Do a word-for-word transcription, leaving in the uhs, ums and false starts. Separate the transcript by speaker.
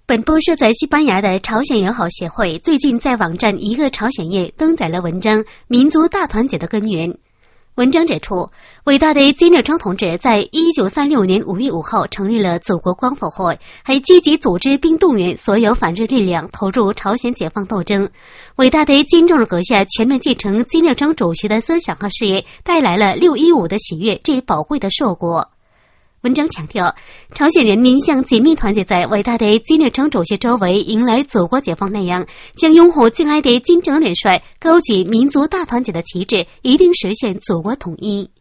Speaker 1: 本部设在西班牙的朝鲜友好协会最近在网站一个朝鲜页登载了文章《民族大团结的根源》。文章指出，伟大的金日成同志在一九三六年五月五号成立了祖国光复会，还积极组织并动员所有反日力量投入朝鲜解放斗争。伟大的金正日阁下全面继承金日成主席的思想和事业，带来了六一五的喜悦这宝贵的硕果。文章强调，朝鲜人民像紧密团结在伟大的金日成主席周围迎来祖国解放那样，将拥护敬爱的金正恩元帅高举民族大团结的旗帜，一定实现祖国统一。